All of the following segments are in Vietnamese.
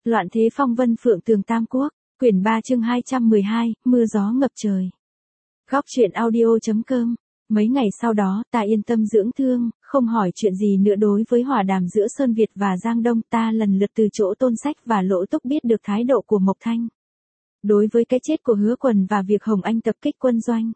Loạn thế phong vân phượng tường Tam Quốc, quyển 3 chương 212, mưa gió ngập trời. Góc truyện audio.com. Mấy ngày sau đó, ta yên tâm dưỡng thương, không hỏi chuyện gì nữa. Đối với hòa đàm giữa Sơn Việt và Giang Đông, ta lần lượt từ chỗ Tôn Sách và Lỗ Túc biết được thái độ của Mộc Thanh. Đối với cái chết của Hứa Quần và việc Hồng Anh tập kích quân doanh,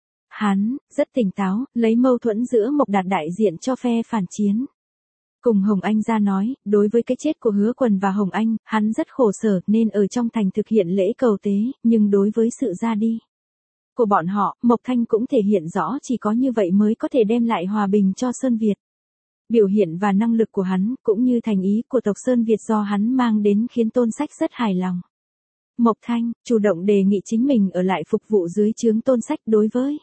hắn rất tỉnh táo, lấy mâu thuẫn giữa Mộc Đạt đại diện cho phe phản chiến cùng Hồng Anh ra nói. Đối với cái chết của Hứa Quần và Hồng Anh, hắn rất khổ sở nên ở trong thành thực hiện lễ cầu tế, nhưng đối với sự ra đi của bọn họ, Mộc Thanh cũng thể hiện rõ chỉ có như vậy mới có thể đem lại hòa bình cho Sơn Việt. Biểu hiện và năng lực của hắn, cũng như thành ý của tộc Sơn Việt do hắn mang đến khiến Tôn Sách rất hài lòng. Mộc Thanh chủ động đề nghị chính mình ở lại phục vụ dưới trướng Tôn Sách. Đối với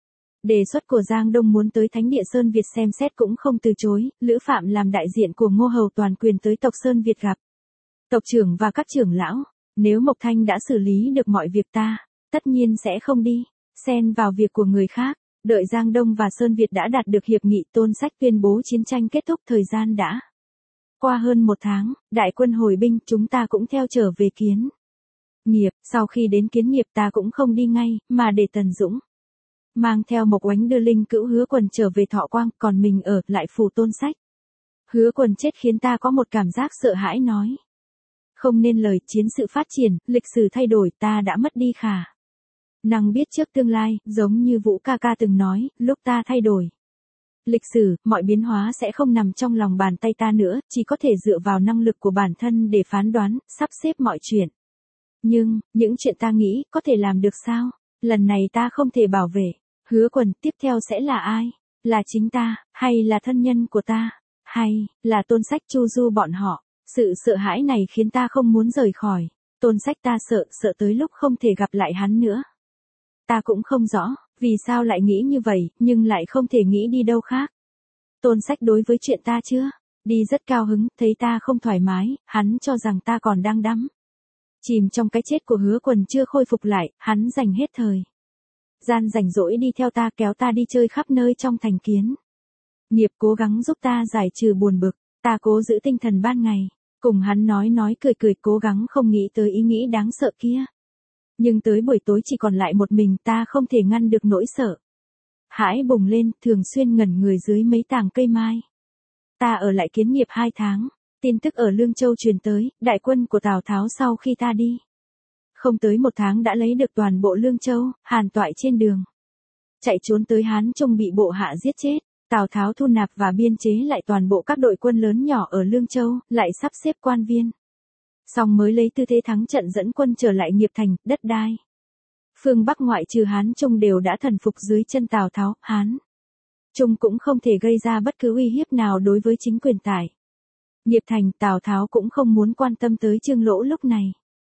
đề xuất của Giang Đông muốn tới Thánh địa Sơn Việt xem xét cũng không từ chối. Lữ Phạm làm đại diện của Ngô Hầu toàn quyền tới tộc Sơn Việt gặp tộc trưởng và các trưởng lão. Nếu Mộc Thanh đã xử lý được mọi việc, ta tất nhiên sẽ không đi xen vào việc của người khác. Đợi Giang Đông và Sơn Việt đã đạt được hiệp nghị, Tôn Sách tuyên bố chiến tranh kết thúc. Thời gian đã qua hơn 1 tháng, đại quân hồi binh, chúng ta cũng theo trở về Kiến Nghiệp. Sau khi đến Kiến Nghiệp, ta cũng không đi ngay, mà để Tần Dũng mang theo Mộc Oánh đưa Linh Cữu Hứa Quần trở về Thọ Quang, còn mình ở lại phủ Tôn Sách. Hứa Quần chết khiến ta có một cảm giác sợ hãi nói không nên lời. Chiến sự phát triển, lịch sử thay đổi, ta đã mất đi khả năng biết trước tương lai, giống như Vũ ca ca từng nói, lúc ta thay đổi lịch sử, mọi biến hóa sẽ không nằm trong lòng bàn tay ta nữa, chỉ có thể dựa vào năng lực của bản thân để phán đoán, sắp xếp mọi chuyện. Nhưng, những chuyện ta nghĩ, có thể làm được sao? Lần này ta không thể bảo vệ Hứa Quần, tiếp theo sẽ là ai? Là chính ta, hay là thân nhân của ta? Hay là Tôn Sách, Chu Du bọn họ? Sự sợ hãi này khiến ta không muốn rời khỏi Tôn Sách. Ta sợ tới lúc không thể gặp lại hắn nữa. Ta cũng không rõ vì sao lại nghĩ như vậy, nhưng lại không thể nghĩ đi đâu khác. Tôn Sách đối với chuyện ta chưa đi rất cao hứng, thấy ta không thoải mái, hắn cho rằng ta còn đang đắm chìm trong cái chết của Hứa Quần chưa khôi phục lại. Hắn dành hết thời gian rảnh rỗi đi theo ta, kéo ta đi chơi khắp nơi trong thành Kiến Nghiệp, cố gắng giúp ta giải trừ buồn bực. Ta cố giữ tinh thần ban ngày, cùng hắn nói cười, cố gắng không nghĩ tới ý nghĩ đáng sợ kia. Nhưng tới buổi tối chỉ còn lại một mình, ta không thể ngăn được nỗi sợ hãi bùng lên, thường xuyên ngẩn người dưới mấy tàng cây mai. Ta ở lại Kiến Nghiệp 2 tháng, tin tức ở Lương Châu truyền tới, đại quân của Tào Tháo sau khi ta đi không tới 1 tháng đã lấy được toàn bộ Lương Châu. Hàn Toại trên đường chạy trốn tới Hán Trung bị bộ hạ giết chết. Tào Tháo thu nạp và biên chế lại toàn bộ các đội quân lớn nhỏ ở Lương Châu, lại sắp xếp quan viên, xong mới lấy tư thế thắng trận dẫn quân trở lại Nghiệp Thành. Đất đai phương Bắc ngoại trừ Hán Trung đều đã thần phục dưới chân Tào Tháo. Hán Trung cũng không thể gây ra bất cứ uy hiếp nào đối với chính quyền tại Nghiệp Thành. Tào Tháo cũng không muốn quan tâm tới Trương Lỗ lúc này.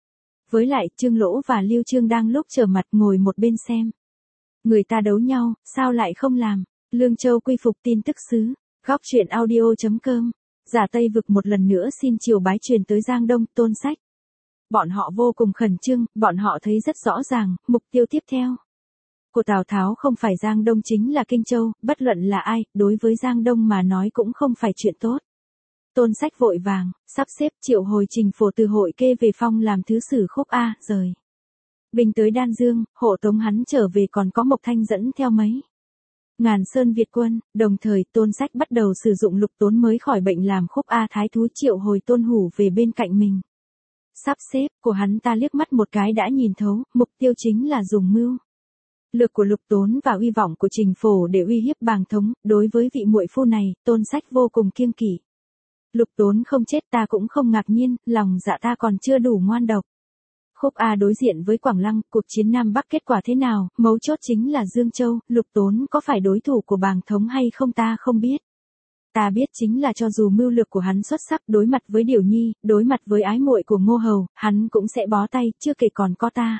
Với lại, Trương Lỗ và Lưu Trương đang lúc trở mặt ngồi một bên xem người ta đấu nhau, sao lại không làm Lương Châu quy phục. Tin tức xứ. Góc truyện audio.com. Giả Tây Vực một lần nữa xin triều bái truyền tới Giang Đông, Tôn Sách. Bọn họ vô cùng khẩn trương, bọn họ thấy rất rõ ràng, mục tiêu tiếp theo của Tào Tháo không phải Giang Đông chính là Kinh Châu. Bất luận là ai, đối với Giang Đông mà nói cũng không phải chuyện tốt. Tôn Sách vội vàng sắp xếp triệu hồi Trình Phổ từ Hội Kê về phong làm thứ sử Khúc A, rời binh tới Đan Dương, hộ tống hắn trở về, còn có Mộc Thanh dẫn theo mấy ngàn Sơn Việt quân. Đồng thời, Tôn Sách bắt đầu sử dụng Lục Tốn mới khỏi bệnh làm Khúc A thái thú, triệu hồi Tôn Hủ về bên cạnh mình. Sắp xếp của hắn ta liếc mắt một cái đã nhìn thấu, mục tiêu chính là dùng mưu lược của Lục Tốn và uy vọng của Trình Phổ để uy hiếp Bàng Thống. Đối với vị muội phu này, Tôn Sách vô cùng kiêng kỵ. Lục Tốn không chết ta cũng không ngạc nhiên, lòng dạ ta còn chưa đủ ngoan độc. Khúc A đối diện với Quảng Lăng, cuộc chiến Nam Bắc kết quả thế nào, mấu chốt chính là Dương Châu. Lục Tốn có phải đối thủ của Bàng Thống hay không ta không biết. Ta biết chính là cho dù mưu lược của hắn xuất sắc, đối mặt với Điểu Nhi, đối mặt với ái muội của Ngô Hầu, hắn cũng sẽ bó tay, chưa kể còn có ta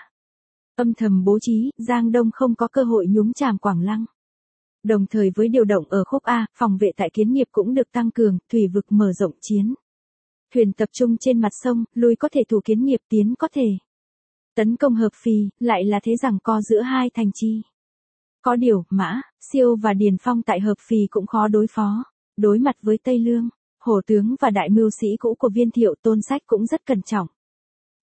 âm thầm bố trí. Giang Đông không có cơ hội nhúng chàm Quảng Lăng. Đồng thời với điều động ở Khúc A, phòng vệ tại Kiến Nghiệp cũng được tăng cường, thủy vực mở rộng, chiến thuyền tập trung trên mặt sông, lui có thể thủ Kiến Nghiệp, tiến có thể tấn công Hợp Phì. Lại là thế giằng co giữa hai thành chi. Có điều, Mã Siêu và Điền Phong tại Hợp Phì cũng khó đối phó. Đối mặt với Tây Lương, hổ tướng và đại mưu sĩ cũ của Viên Thiệu, Tôn Sách cũng rất cẩn trọng.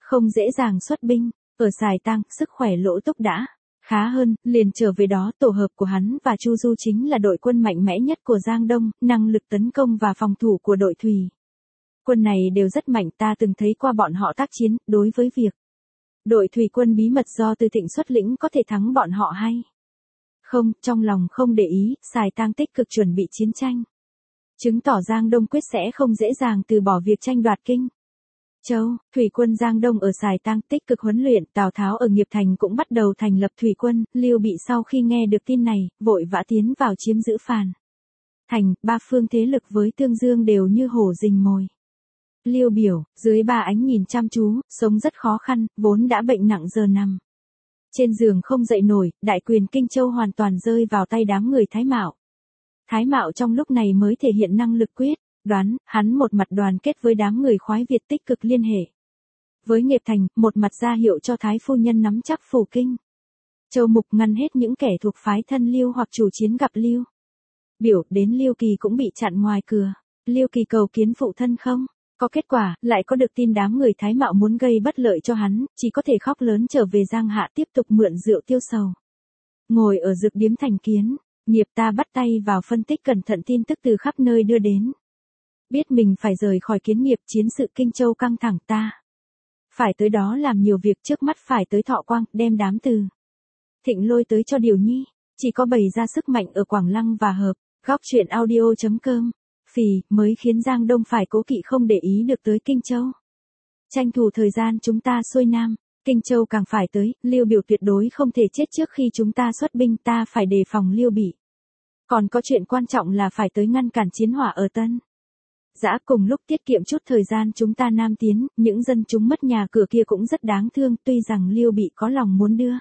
không dễ dàng xuất binh, ở Sài Tang, sức khỏe Lỗ Túc đã khá hơn, liền trở về đó. Tổ hợp của hắn và Chu Du chính là đội quân mạnh mẽ nhất của Giang Đông, năng lực tấn công và phòng thủ của đội Thủy quân này đều rất mạnh, ta từng thấy qua bọn họ tác chiến. Đối với việc đội thủy quân bí mật do Từ Thịnh xuất lĩnh có thể thắng bọn họ hay không, trong lòng không để ý. Sài Tang tích cực chuẩn bị chiến tranh, chứng tỏ Giang Đông quyết sẽ không dễ dàng từ bỏ việc tranh đoạt Kinh Châu. Thủy quân Giang Đông ở Sài Tang tích cực huấn luyện. Tào Tháo ở Nghiệp Thành cũng bắt đầu thành lập thủy quân. Lưu Bị sau khi nghe được tin này, vội vã tiến vào chiếm giữ Phàn Thành. Ba phương thế lực với Tương Dương đều như hổ rình mồi. Liêu Biểu, dưới ba ánh nhìn chăm chú, sống rất khó khăn, vốn đã bệnh nặng giờ nằm trên giường không dậy nổi. Đại quyền Kinh Châu hoàn toàn rơi vào tay đám người Thái Mạo. Thái Mạo trong lúc này mới thể hiện năng lực quyết đoán, hắn một mặt đoàn kết với đám người khoái Việt tích cực liên hệ với Nghiệp Thành, một mặt ra hiệu cho Thái phu nhân nắm chắc phủ Kinh Châu mục, ngăn hết những kẻ thuộc phái thân Liêu hoặc chủ chiến gặp Liêu Biểu. Đến Liêu Kỳ cũng bị chặn ngoài cửa. Liêu Kỳ cầu kiến phụ thân không có kết quả, lại có được tin đám người Thái Mạo muốn gây bất lợi cho hắn, chỉ có thể khóc lớn trở về Giang Hạ tiếp tục mượn rượu tiêu sầu. Ngồi ở dược điếm thành kiến, Nghiệp ta bắt tay vào phân tích cẩn thận tin tức từ khắp nơi đưa đến. Biết mình phải rời khỏi Kiến Nghiệp, chiến sự Kinh Châu căng thẳng, ta phải tới đó làm nhiều việc. Trước mắt phải tới Thọ Quang, đem đám Từ Thịnh lôi tới cho Điều Nhi, chỉ có bày ra sức mạnh ở Quảng Lăng và Hợp. Góc truyện audio.com Phì mới khiến Giang Đông phải cố kỵ không để ý được tới Kinh Châu. Tranh thủ thời gian chúng ta xuôi nam, Kinh Châu càng phải tới. Liêu Biểu tuyệt đối không thể chết trước khi chúng ta xuất binh, ta phải đề phòng Liêu Bị. Còn có chuyện quan trọng là phải tới ngăn cản chiến hỏa ở Tân Giã. Cùng lúc tiết kiệm chút thời gian chúng ta nam tiến. Những dân chúng mất nhà cửa kia cũng rất đáng thương. Tuy rằng Liêu Bị có lòng muốn đưa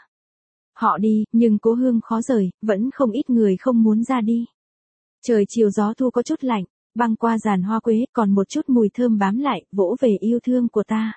họ đi, nhưng cố hương khó rời, vẫn không ít người không muốn ra đi. Trời chiều gió thu có chút lạnh, băng qua giàn hoa quế, còn một chút mùi thơm bám lại, vỗ về yêu thương của ta.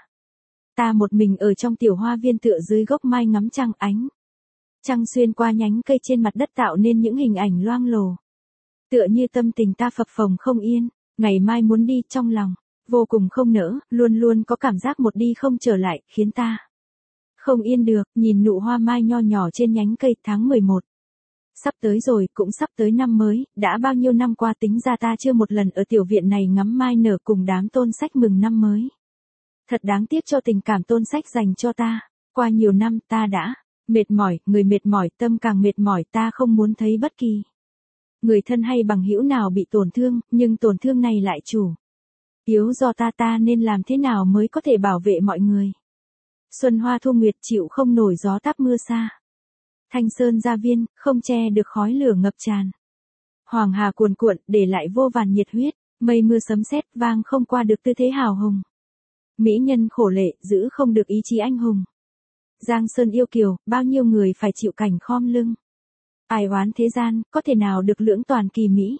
Ta một mình ở trong tiểu hoa viên tựa dưới gốc mai ngắm trăng. Ánh trăng xuyên qua nhánh cây trên mặt đất tạo nên những hình ảnh loang lổ. Tựa như tâm tình ta phập phồng không yên, ngày mai muốn đi, trong lòng vô cùng không nỡ, luôn luôn có cảm giác một đi không trở lại, khiến ta không yên được. Nhìn nụ hoa mai nho nhỏ trên nhánh cây. Tháng 11 sắp tới rồi, cũng sắp tới năm mới. Đã bao nhiêu năm qua tính ra ta chưa một lần ở tiểu viện này ngắm mai nở cùng đám Tôn Sách mừng năm mới. Thật đáng tiếc cho tình cảm Tôn Sách dành cho ta. Qua nhiều năm ta đã mệt mỏi, người mệt mỏi, tâm càng mệt mỏi. Ta không muốn thấy bất kỳ người thân hay bằng hữu nào bị tổn thương, nhưng tổn thương này lại chủ yếu do ta nên làm thế nào mới có thể bảo vệ mọi người. Xuân hoa thu nguyệt chịu không nổi gió táp mưa xa. Thanh sơn gia viên, không che được khói lửa ngập tràn. Hoàng hà cuồn cuộn, để lại vô vàn nhiệt huyết. Mây mưa sấm sét vang không qua được tư thế hào hùng. Mỹ nhân khổ lệ, giữ không được ý chí anh hùng. Giang sơn yêu kiều, bao nhiêu người phải chịu cảnh khom lưng. Ai oán thế gian, có thể nào được lưỡng toàn kỳ mỹ.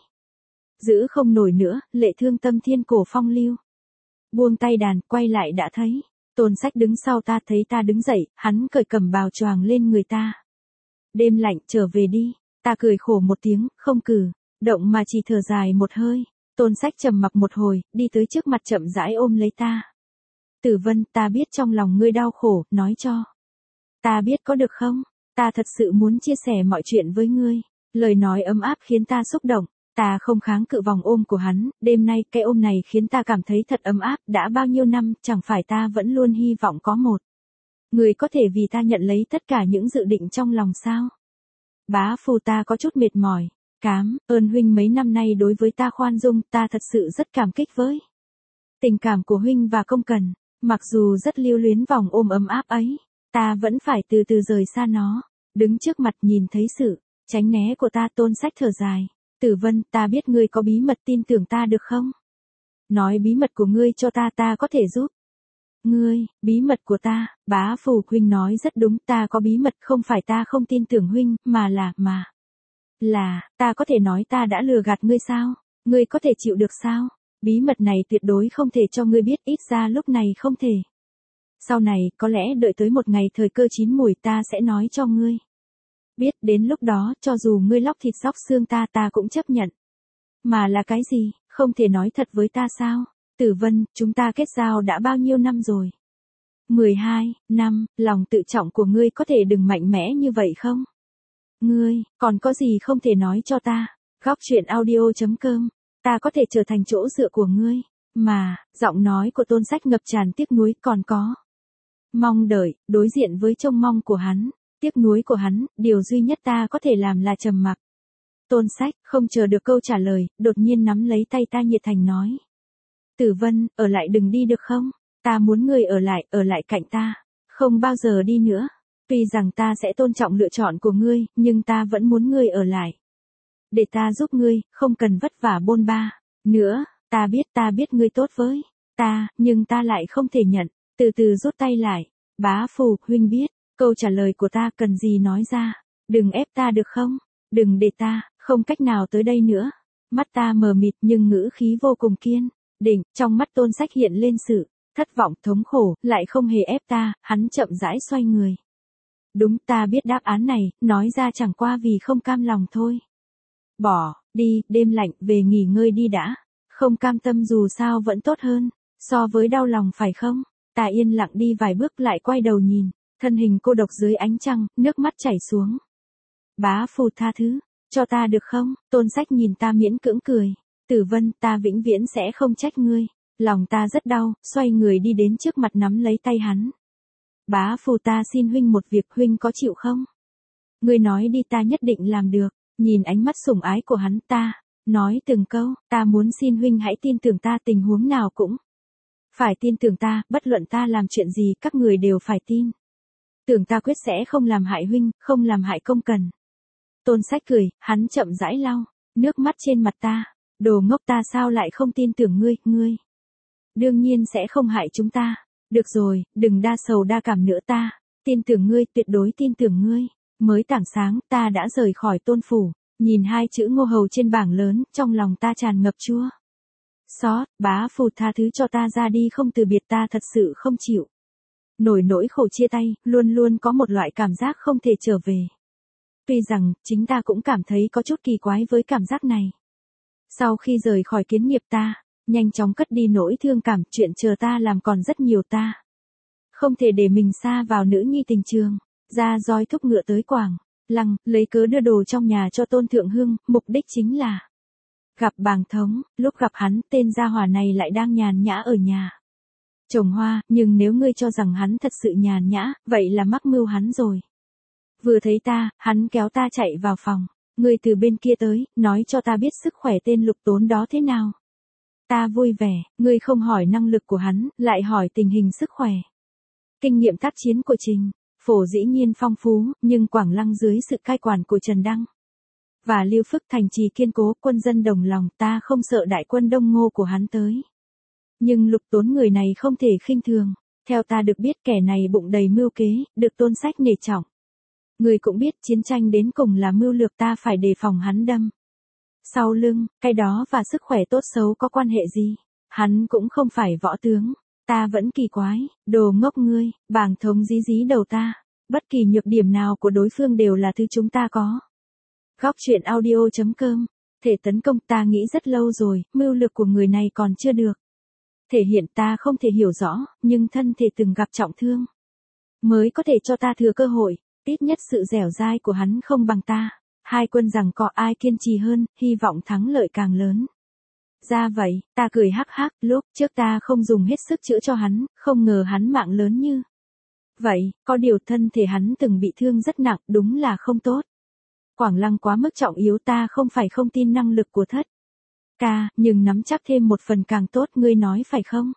Giữ không nổi nữa, lệ thương tâm thiên cổ phong lưu. Buông tay đàn, quay lại đã thấy Tôn Sách đứng sau ta. Thấy ta đứng dậy, hắn cởi cẩm bào choàng lên người ta. Đêm lạnh, trở về đi. Ta cười khổ một tiếng, không cử động mà chỉ thở dài một hơi. Tôn Sách trầm mặc một hồi, đi tới trước mặt chậm rãi ôm lấy ta. Tử Vân, ta biết trong lòng ngươi đau khổ, nói cho ta biết có được không? Ta thật sự muốn chia sẻ mọi chuyện với ngươi. Lời nói ấm áp khiến ta xúc động. Ta không kháng cự vòng ôm của hắn. Đêm nay cái ôm này khiến ta cảm thấy thật ấm áp. Đã bao nhiêu năm, chẳng phải ta vẫn luôn hy vọng có một người có thể vì ta nhận lấy tất cả những dự định trong lòng sao? Bá phu, ta có chút mệt mỏi. Cám ơn huynh mấy năm nay đối với ta khoan dung. Ta thật sự rất cảm kích với tình cảm của huynh và Công Cần. Mặc dù rất lưu luyến vòng ôm ấm áp ấy, ta vẫn phải từ từ rời xa nó. Đứng trước mặt nhìn thấy sự tránh né của ta. Tôn Sách thở dài. Tử Vân, ta biết ngươi có bí mật, tin tưởng ta được không? Nói bí mật của ngươi cho ta có thể giúp ngươi. Bí mật của ta, bá phù, huynh nói rất đúng. Ta có bí mật, không phải ta không tin tưởng huynh, mà là, ta có thể nói ta đã lừa gạt ngươi sao? Ngươi có thể chịu được sao? Bí mật này tuyệt đối không thể cho ngươi biết, ít ra lúc này không thể. Sau này, có lẽ đợi tới một ngày thời cơ chín mùi ta sẽ nói cho ngươi biết. Đến lúc đó, cho dù ngươi lóc thịt xóc xương ta cũng chấp nhận. Mà là cái gì, không thể nói thật với ta sao? Tử Vân, chúng ta kết giao đã bao nhiêu năm rồi? 12 năm, lòng tự trọng của ngươi có thể đừng mạnh mẽ như vậy không? Ngươi, còn có gì không thể nói cho ta? Góc truyện audio.com, ta có thể trở thành chỗ dựa của ngươi. Mà, giọng nói của Tôn Sách ngập tràn tiếc nuối, còn có mong đợi, đối diện với trông mong của hắn, tiếc nuối của hắn, điều duy nhất ta có thể làm là trầm mặc. Tôn Sách, không chờ được câu trả lời, đột nhiên nắm lấy tay ta nhiệt thành nói. Tử Vân, ở lại đừng đi được không? Ta muốn ngươi ở lại cạnh ta. Không bao giờ đi nữa. Tuy rằng ta sẽ tôn trọng lựa chọn của ngươi, nhưng ta vẫn muốn ngươi ở lại. Để ta giúp ngươi, không cần vất vả bôn ba. Nữa, ta biết ngươi tốt với ta, nhưng ta lại không thể nhận. Từ từ rút tay lại. Bá Phù, huynh biết, câu trả lời của ta cần gì nói ra. Đừng ép ta được không? Đừng để ta, không cách nào tới đây nữa. Mắt ta mờ mịt nhưng ngữ khí vô cùng kiên định, trong mắt Tôn Sách hiện lên sự thất vọng, thống khổ, lại không hề ép ta, hắn chậm rãi xoay người. Đúng, ta biết đáp án này, nói ra chẳng qua vì không cam lòng thôi. Bỏ, đi, đêm lạnh, về nghỉ ngơi đi đã. Không cam tâm dù sao vẫn tốt hơn, so với đau lòng phải không? Ta yên lặng đi vài bước lại quay đầu nhìn, thân hình cô độc dưới ánh trăng, nước mắt chảy xuống. Bá Phù tha thứ, cho ta được không? Tôn Sách nhìn ta miễn cưỡng cười. Tử Vân, ta vĩnh viễn sẽ không trách ngươi. Lòng ta rất đau, xoay người đi đến trước mặt nắm lấy tay hắn. Bá Phù, ta xin huynh một việc, huynh có chịu không? Ngươi nói đi, ta nhất định làm được. Nhìn ánh mắt sủng ái của hắn, ta nói từng câu, ta muốn xin huynh hãy tin tưởng ta, tình huống nào cũng phải tin tưởng ta, bất luận ta làm chuyện gì các người đều phải tin. Tưởng ta quyết sẽ không làm hại huynh, không làm hại công cần. Tôn Sách cười, hắn chậm rãi lau nước mắt trên mặt ta. Đồ ngốc, ta sao lại không tin tưởng ngươi? Đương nhiên sẽ không hại chúng ta. Được rồi, đừng đa sầu đa cảm nữa, ta tin tưởng ngươi, tuyệt đối tin tưởng ngươi. Mới tảng sáng, ta đã rời khỏi Tôn phủ, nhìn hai chữ Ngô Hầu trên bảng lớn, trong lòng ta tràn ngập chua xót. Bá Phù, tha thứ cho ta, ra đi không từ biệt, ta thật sự không chịu nổi nỗi khổ chia tay, luôn luôn có một loại cảm giác không thể trở về. Tuy rằng, chính ta cũng cảm thấy có chút kỳ quái với cảm giác này. Sau khi rời khỏi Kiến Nghiệp, ta nhanh chóng cất đi nỗi thương cảm, chuyện chờ ta làm còn rất nhiều, ta không thể để mình sa vào nữ nhi tình trường. Ra roi thúc ngựa tới Quảng Lăng, lấy cớ đưa đồ trong nhà cho Tôn Thượng Hưng, mục đích chính là gặp Bàng Thống. Lúc gặp hắn, tên gia hỏa này lại đang nhàn nhã ở nhà trồng hoa, nhưng nếu ngươi cho rằng hắn thật sự nhàn nhã, vậy là mắc mưu hắn rồi. Vừa thấy ta, hắn kéo ta chạy vào phòng. Ngươi từ bên kia tới, nói cho ta biết sức khỏe tên Lục Tốn đó thế nào. Ta vui vẻ, ngươi không hỏi năng lực của hắn, lại hỏi tình hình sức khỏe. Kinh nghiệm tác chiến của Trình Phổ dĩ nhiên phong phú, nhưng Quảng Lăng dưới sự cai quản của Trần Đăng và Lưu Phức thành trì kiên cố, quân dân đồng lòng, ta không sợ đại quân Đông Ngô của hắn tới. Nhưng Lục Tốn người này không thể khinh thường. Theo ta được biết, kẻ này bụng đầy mưu kế, được Tôn Sách nể trọng. Người cũng biết chiến tranh đến cùng là mưu lược, ta phải đề phòng hắn đâm sau lưng, cái đó và sức khỏe tốt xấu có quan hệ gì? Hắn cũng không phải võ tướng. Ta vẫn kỳ quái, đồ ngốc ngươi. Bàng Thống dí dí đầu ta. Bất kỳ nhược điểm nào của đối phương đều là thứ chúng ta có. Góc truyện audio.com, thể tấn công, ta nghĩ rất lâu rồi, mưu lược của người này còn chưa được thể hiện, ta không thể hiểu rõ, nhưng thân thể từng gặp trọng thương mới có thể cho ta thừa cơ hội. Ít nhất sự dẻo dai của hắn không bằng ta. Hai quân giằng co, ai kiên trì hơn, hy vọng thắng lợi càng lớn. Ra vậy, ta cười hắc hắc, lúc trước ta không dùng hết sức chữa cho hắn, không ngờ hắn mạng lớn như vậy, có điều thân thể hắn từng bị thương rất nặng, đúng là không tốt. Quảng Lăng quá mức trọng yếu, ta không phải không tin năng lực của Thất ca, nhưng nắm chắc thêm một phần càng tốt, ngươi nói phải không?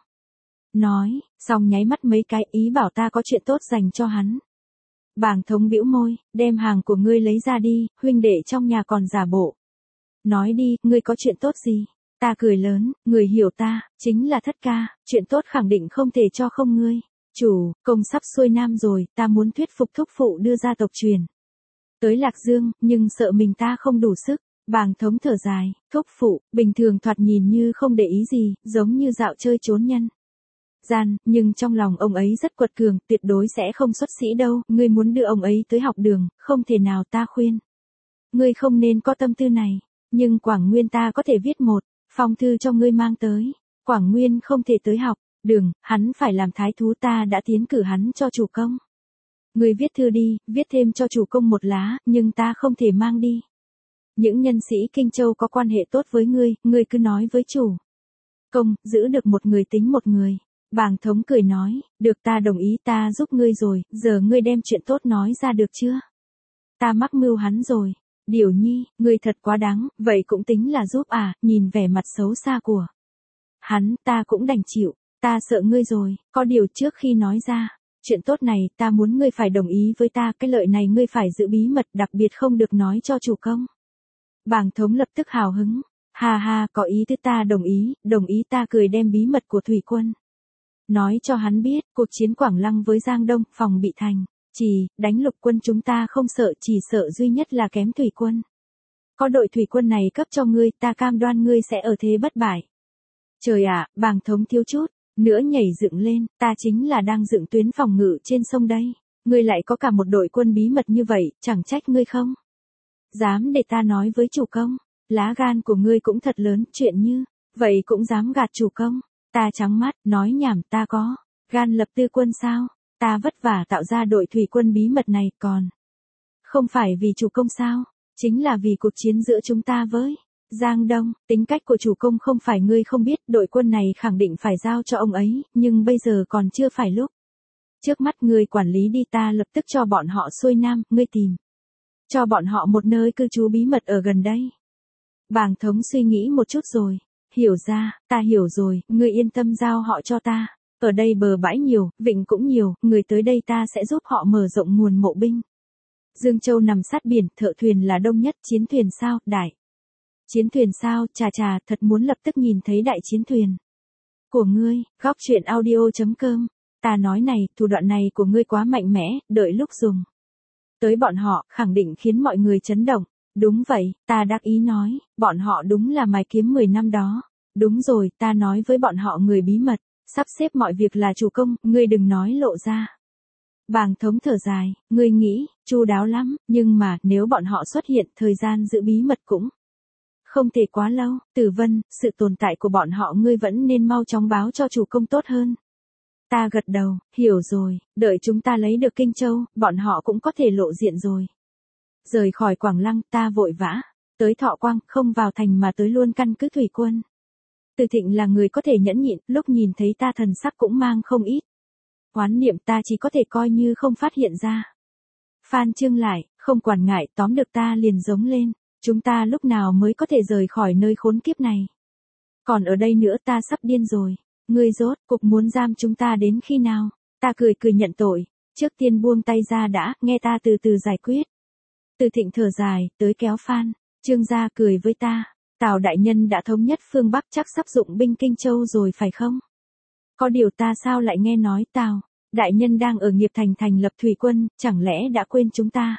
Nói, xong nháy mắt mấy cái, ý bảo ta có chuyện tốt dành cho hắn. Bàng Thống bĩu môi, đem hàng của ngươi lấy ra đi, huynh đệ trong nhà còn giả bộ. Nói đi, ngươi có chuyện tốt gì? Ta cười lớn, người hiểu ta, chính là Thất ca, chuyện tốt khẳng định không thể cho không ngươi. Chủ, công sắp xuôi nam rồi, ta muốn thuyết phục thúc phụ đưa gia tộc truyền tới Lạc Dương, nhưng sợ mình ta không đủ sức. Bàng Thống thở dài, thúc phụ, bình thường thoạt nhìn như không để ý gì, giống như dạo chơi trốn nhân gian, nhưng trong lòng ông ấy rất quật cường, tuyệt đối sẽ không xuất sĩ đâu. Ngươi muốn đưa ông ấy tới học đường, không thể nào, ta khuyên ngươi không nên có tâm tư này. Nhưng Quảng Nguyên ta có thể viết một phong thư cho ngươi mang tới. Quảng Nguyên không thể tới học, Đường, hắn phải làm thái thú, ta đã tiến cử hắn cho chủ công. Ngươi viết thư đi, viết thêm cho chủ công một lá, nhưng ta không thể mang đi. Những nhân sĩ Kinh Châu có quan hệ tốt với ngươi cứ nói với chủ công, giữ được một người tính một người. Bàng thống cười nói, được, ta đồng ý, ta giúp ngươi rồi, giờ ngươi đem chuyện tốt nói ra được chưa? Ta mắc mưu hắn rồi. Điểu nhi, ngươi thật quá đáng, vậy cũng tính là giúp à? Nhìn vẻ mặt xấu xa của hắn, ta cũng đành chịu. Ta sợ ngươi rồi, có điều trước khi nói ra chuyện tốt này, ta muốn ngươi phải đồng ý với ta, cái lợi này ngươi phải giữ bí mật, đặc biệt không được nói cho chủ công. Bàng thống lập tức hào hứng, ha ha, có ý tứ, ta đồng ý, ta cười đem bí mật của thủy quân nói cho hắn biết. Cuộc chiến Quảng Lăng với Giang Đông, phòng bị thành trì, đánh lục quân chúng ta không sợ, chỉ sợ duy nhất là kém thủy quân. Có đội thủy quân này cấp cho ngươi, ta cam đoan ngươi sẽ ở thế bất bại. Trời ạ, Bàng thống thiếu chút nữa nhảy dựng lên, ta chính là đang dựng tuyến phòng ngự trên sông đây. Ngươi lại có cả một đội quân bí mật như vậy, chẳng trách ngươi không dám để ta nói với chủ công. Lá gan của ngươi cũng thật lớn, chuyện như vậy cũng dám gạt chủ công. Ta trắng mắt, nói nhảm, ta có gan lập tư quân sao? Ta vất vả tạo ra đội thủy quân bí mật này, còn không phải vì chủ công sao? Chính là vì cuộc chiến giữa chúng ta với Giang Đông. Tính cách của chủ công không phải ngươi không biết, đội quân này khẳng định phải giao cho ông ấy, nhưng bây giờ còn chưa phải lúc. Trước mắt ngươi quản lý đi, ta lập tức cho bọn họ xuôi nam, ngươi tìm cho bọn họ một nơi cư trú bí mật ở gần đây. Bàng thống suy nghĩ một chút rồi, hiểu ra, ta hiểu rồi, ngươi yên tâm giao họ cho ta. Ở đây bờ bãi nhiều, vịnh cũng nhiều, người tới đây ta sẽ giúp họ mở rộng nguồn mộ binh. Dương Châu nằm sát biển, thợ thuyền là đông nhất, chiến thuyền sao, đại chiến thuyền sao, chà, thật muốn lập tức nhìn thấy đại chiến thuyền của ngươi. Góc truyện audio.com. Ta nói này, thủ đoạn này của ngươi quá mạnh mẽ, đợi lúc dùng tới bọn họ, khẳng định khiến mọi người chấn động. Đúng vậy, ta đắc ý nói, bọn họ đúng là mài kiếm 10 năm đó. Đúng rồi, ta nói với bọn họ người bí mật, sắp xếp mọi việc là chủ công, ngươi đừng nói lộ ra. Bàng thống thở dài, ngươi nghĩ chu đáo lắm, nhưng mà nếu bọn họ xuất hiện, thời gian giữ bí mật cũng không thể quá lâu. Tử Vân, sự tồn tại của bọn họ ngươi vẫn nên mau chóng báo cho chủ công tốt hơn. Ta gật đầu, hiểu rồi, đợi chúng ta lấy được Kinh Châu, bọn họ cũng có thể lộ diện rồi. Rời khỏi Quảng Lăng, ta vội vã tới Thọ Quang, không vào thành mà tới luôn căn cứ thủy quân. Từ Thịnh là người có thể nhẫn nhịn, lúc nhìn thấy ta thần sắc cũng mang không ít oán niệm, ta chỉ có thể coi như không phát hiện ra. Phan Chương lại, không quản ngại, tóm được ta liền giống lên, chúng ta lúc nào mới có thể rời khỏi nơi khốn kiếp này? Còn ở đây nữa, ta sắp điên rồi. Ngươi rốt cục muốn giam chúng ta đến khi nào? Ta cười nhận tội, trước tiên buông tay ra đã, nghe ta từ từ giải quyết. Từ Thịnh thở dài, tới kéo Phan Chương ra cười với ta. Tào đại nhân đã thống nhất phương Bắc, chắc sắp dụng binh Kinh Châu rồi phải không? Có điều ta sao lại nghe nói Tào đại nhân đang ở Nghiệp Thành thành lập thủy quân, chẳng lẽ đã quên chúng ta?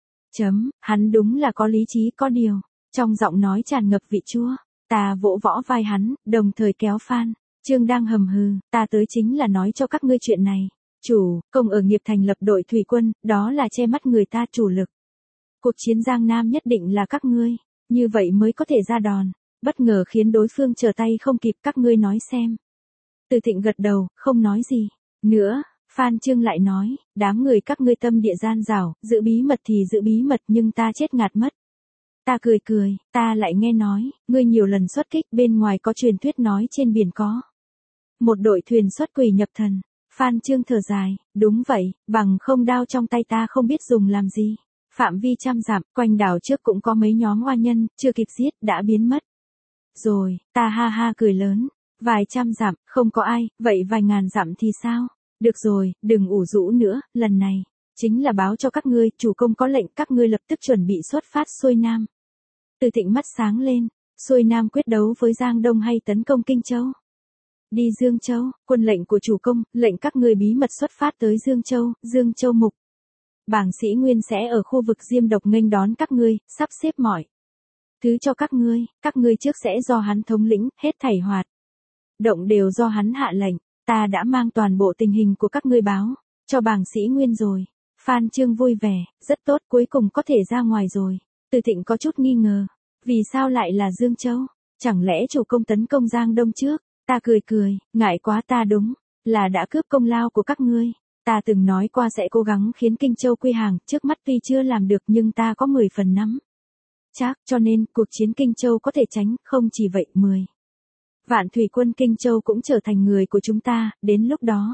Hắn đúng là có lý trí, có điều trong giọng nói tràn ngập vị chua. Ta vỗ võ vai hắn, đồng thời kéo Phan Chương đang hầm hừ, ta tới chính là nói cho các ngươi chuyện này. Chủ công ở Nghiệp Thành lập đội thủy quân, đó là che mắt người ta, chủ lực cuộc chiến Giang Nam nhất định là các ngươi, như vậy mới có thể ra đòn, bất ngờ khiến đối phương trở tay không kịp, các ngươi nói xem. Từ Thịnh gật đầu, không nói gì nữa. Phan Chương lại nói, đám người các ngươi tâm địa gian dảo, giữ bí mật thì giữ bí mật, nhưng ta chết ngạt mất. Ta cười, ta lại nghe nói, ngươi nhiều lần xuất kích, bên ngoài có truyền thuyết nói trên biển có một đội thuyền xuất quỷ nhập thần. Phan Chương thở dài, đúng vậy, bằng không đao trong tay ta không biết dùng làm gì. Phạm vi trăm dặm, quanh đảo trước cũng có mấy nhóm oa nhân, chưa kịp giết, đã biến mất. Rồi, ta ha ha cười lớn, vài trăm dặm, không có ai, vậy vài ngàn dặm thì sao? Được rồi, đừng ủ rũ nữa, lần này chính là báo cho các ngươi, chủ công có lệnh các ngươi lập tức chuẩn bị xuất phát xuôi nam. Từ Thịnh mắt sáng lên, xuôi nam quyết đấu với Giang Đông hay tấn công Kinh Châu? Đi Dương Châu, quân lệnh của chủ công, lệnh các ngươi bí mật xuất phát tới Dương Châu mục. Bảng Sĩ Nguyên sẽ ở khu vực Diêm Độc nghênh đón các ngươi, sắp xếp mọi thứ cho các ngươi trước sẽ do hắn thống lĩnh, hết thảy hoạt động đều do hắn hạ lệnh. Ta đã mang toàn bộ tình hình của các ngươi báo cho Bảng Sĩ Nguyên rồi. Phan Chương vui vẻ, rất tốt, cuối cùng có thể ra ngoài rồi. Từ Thịnh có chút nghi ngờ, vì sao lại là Dương Châu? Chẳng lẽ chủ công tấn công Giang Đông trước? Ta cười cười, ngại quá ta đúng là đã cướp công lao của các ngươi. Ta từng nói qua sẽ cố gắng khiến Kinh Châu quy hàng, trước mắt tuy chưa làm được nhưng ta có 10 phần nắm chắc, cho nên cuộc chiến Kinh Châu có thể tránh, không chỉ vậy 10 vạn thủy quân Kinh Châu cũng trở thành người của chúng ta, đến lúc đó.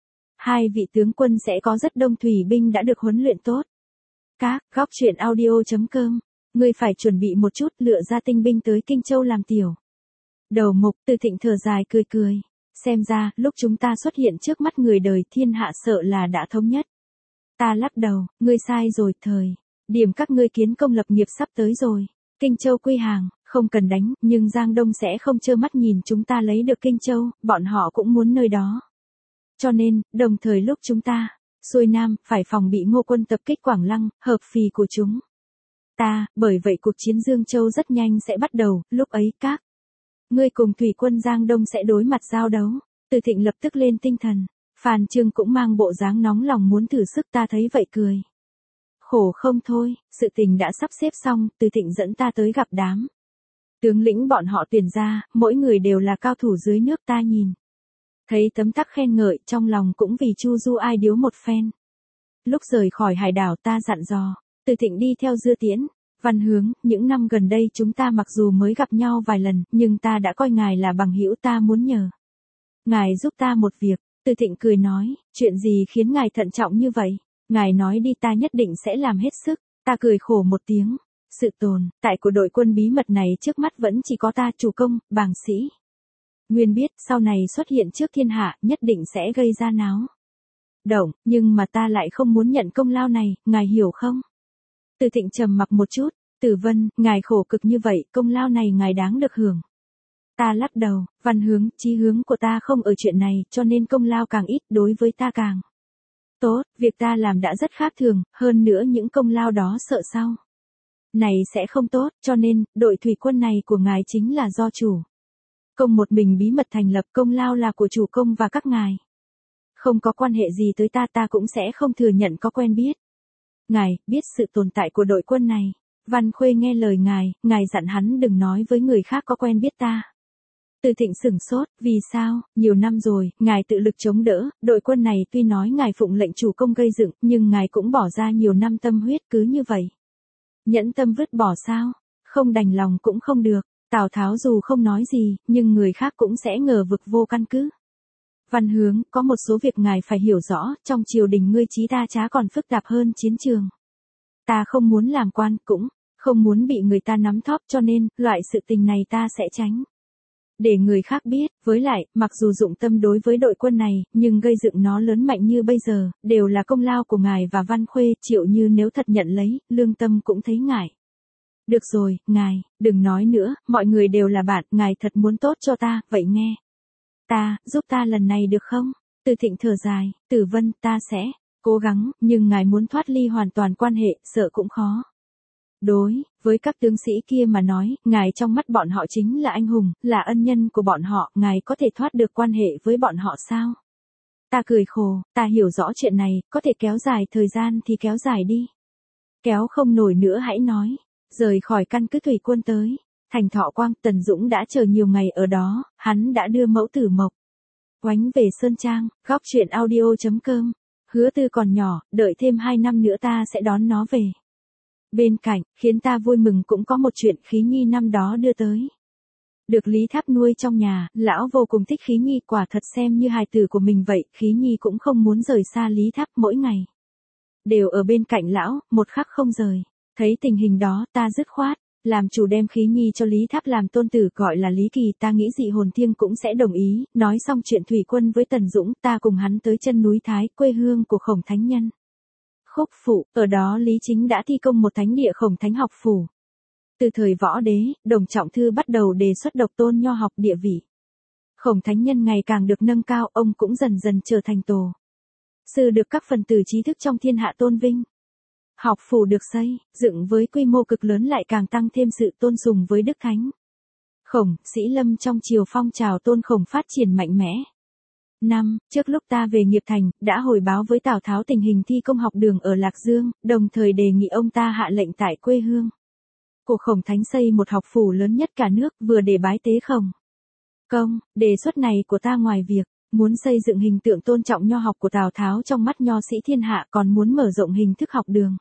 Hai vị tướng quân sẽ có rất đông thủy binh đã được huấn luyện tốt. Các góc truyện audio.com, ngươi phải chuẩn bị một chút lựa ra tinh binh tới Kinh Châu làm tiểu. Đầu mục Từ Thịnh thở dài cười cười. Xem ra, lúc chúng ta xuất hiện trước mắt người đời thiên hạ sợ là đã thống nhất. Ta lắc đầu, ngươi sai rồi, thời điểm các ngươi kiến công lập nghiệp sắp tới rồi. Kinh Châu quy hàng, không cần đánh, nhưng Giang Đông sẽ không trơ mắt nhìn chúng ta lấy được Kinh Châu, bọn họ cũng muốn nơi đó. Cho nên, đồng thời lúc chúng ta xuôi Nam, phải phòng bị Ngô quân tập kích Quảng Lăng, hợp phì của chúng ta, bởi vậy cuộc chiến Dương Châu rất nhanh sẽ bắt đầu, lúc ấy các ngươi cùng thủy quân Giang Đông sẽ đối mặt giao đấu. Từ Thịnh lập tức lên tinh thần. Phan Trương cũng mang bộ dáng nóng lòng muốn thử sức, ta thấy vậy cười khổ không thôi. Sự tình đã sắp xếp xong, Từ Thịnh dẫn ta tới gặp đám tướng lĩnh bọn họ tuyển ra, mỗi người đều là cao thủ dưới nước. Ta nhìn thấy tấm tắc khen ngợi, trong lòng cũng vì Chu Du ai điếu một phen. Lúc rời khỏi hải đảo ta dặn dò Từ Thịnh đi theo Dư Tiễn, Văn Hướng, những năm gần đây chúng ta mặc dù mới gặp nhau vài lần, nhưng ta đã coi ngài là bằng hữu, ta muốn nhờ ngài giúp ta một việc. Từ Thịnh cười nói, chuyện gì khiến ngài thận trọng như vậy? Ngài nói đi, ta nhất định sẽ làm hết sức. Ta cười khổ một tiếng. Sự tồn tại của đội quân bí mật này trước mắt vẫn chỉ có ta, chủ công, bàng sĩ Nguyên biết, sau này xuất hiện trước thiên hạ, nhất định sẽ gây ra náo động, nhưng mà ta lại không muốn nhận công lao này, ngài hiểu không? Từ Thịnh trầm mặc một chút, Tử Vân, ngài khổ cực như vậy, công lao này ngài đáng được hưởng. Ta lắc đầu, Văn Hướng, chí hướng của ta không ở chuyện này, cho nên công lao càng ít, đối với ta càng tốt, việc ta làm đã rất khác thường, hơn nữa những công lao đó sợ sau này sẽ không tốt, cho nên, đội thủy quân này của ngài chính là do chủ công một mình bí mật thành lập, công lao là của chủ công và các ngài. Không có quan hệ gì tới ta, ta cũng sẽ không thừa nhận có quen biết. Ngài, biết sự tồn tại của đội quân này. Văn Khuê nghe lời ngài dặn hắn đừng nói với người khác có quen biết ta. Từ Thịnh sửng sốt, vì sao, nhiều năm rồi, ngài tự lực chống đỡ, đội quân này tuy nói ngài phụng lệnh chủ công gây dựng, nhưng ngài cũng bỏ ra nhiều năm tâm huyết, cứ như vậy. Nhẫn tâm vứt bỏ sao, không đành lòng cũng không được. Tào Tháo dù không nói gì, nhưng người khác cũng sẽ ngờ vực vô căn cứ. Văn Hướng, có một số việc ngài phải hiểu rõ, trong triều đình ngươi trí ta trá còn phức tạp hơn chiến trường. Ta không muốn làm quan, cũng không muốn bị người ta nắm thóp, cho nên, loại sự tình này ta sẽ tránh để người khác biết. Với lại, mặc dù dụng tâm đối với đội quân này, nhưng gây dựng nó lớn mạnh như bây giờ, đều là công lao của ngài và Văn Khuê. Triệu Như nếu thật nhận lấy, lương tâm cũng thấy ngại. Được rồi, ngài, đừng nói nữa, mọi người đều là bạn, ngài thật muốn tốt cho ta, vậy nghe. Giúp ta lần này được không? Từ Thịnh thở dài, Tử Vân, ta sẽ cố gắng, nhưng ngài muốn thoát ly hoàn toàn quan hệ, sợ cũng khó. Đối với các tướng sĩ kia mà nói, ngài trong mắt bọn họ chính là anh hùng, là ân nhân của bọn họ, ngài có thể thoát được quan hệ với bọn họ sao? Ta cười khổ, ta hiểu rõ chuyện này, có thể kéo dài thời gian thì kéo dài đi. Kéo không nổi nữa hãy nói. Rời khỏi căn cứ thủy quân tới thành Thọ Quang, Tần Dũng đã chờ nhiều ngày ở đó, hắn đã đưa mẫu tử Mộc Oánh về Sơn Trang. Góc truyện audio.com, Hứa Tư còn nhỏ, đợi thêm 2 năm nữa ta sẽ đón nó về. Bên cạnh, khiến ta vui mừng cũng có một chuyện Khí Nhi năm đó đưa tới. Được Lý Tháp nuôi trong nhà, lão vô cùng thích Khí Nhi, quả thật xem như hài tử của mình vậy, Khí Nhi cũng không muốn rời xa Lý Tháp, mỗi ngày đều ở bên cạnh lão, một khắc không rời. Thấy tình hình đó, ta dứt khoát làm chủ đem Khí Nhi cho Lý Tháp làm tôn tử, gọi là Lý Kỳ. Ta nghĩ Dị Hồn Thiêng cũng sẽ đồng ý. Nói xong chuyện thủy quân với Tần Dũng, ta cùng hắn tới chân núi Thái, quê hương của Khổng Thánh Nhân. Khúc Phụ, ở đó Lý Chính đã thi công một thánh địa Khổng Thánh học phủ. Từ thời Võ Đế, Đồng Trọng Thư bắt đầu đề xuất độc tôn nho học, địa vị Khổng Thánh Nhân ngày càng được nâng cao, ông cũng dần dần trở thành tổ sư được các phần tử trí thức trong thiên hạ tôn vinh. Học phủ được xây, dựng với quy mô cực lớn lại càng tăng thêm sự tôn sùng với Đức Thánh Khổng. Sĩ Lâm trong triều phong trào tôn Khổng phát triển mạnh mẽ. Trước lúc ta về Nghiệp Thành, đã hồi báo với Tào Tháo tình hình thi công học đường ở Lạc Dương, đồng thời đề nghị ông ta hạ lệnh tại quê hương của Khổng Thánh xây một học phủ lớn nhất cả nước, vừa để bái tế Khổng Công, đề xuất này của ta ngoài việc muốn xây dựng hình tượng tôn trọng nho học của Tào Tháo trong mắt nho sĩ thiên hạ còn muốn mở rộng hình thức học đường.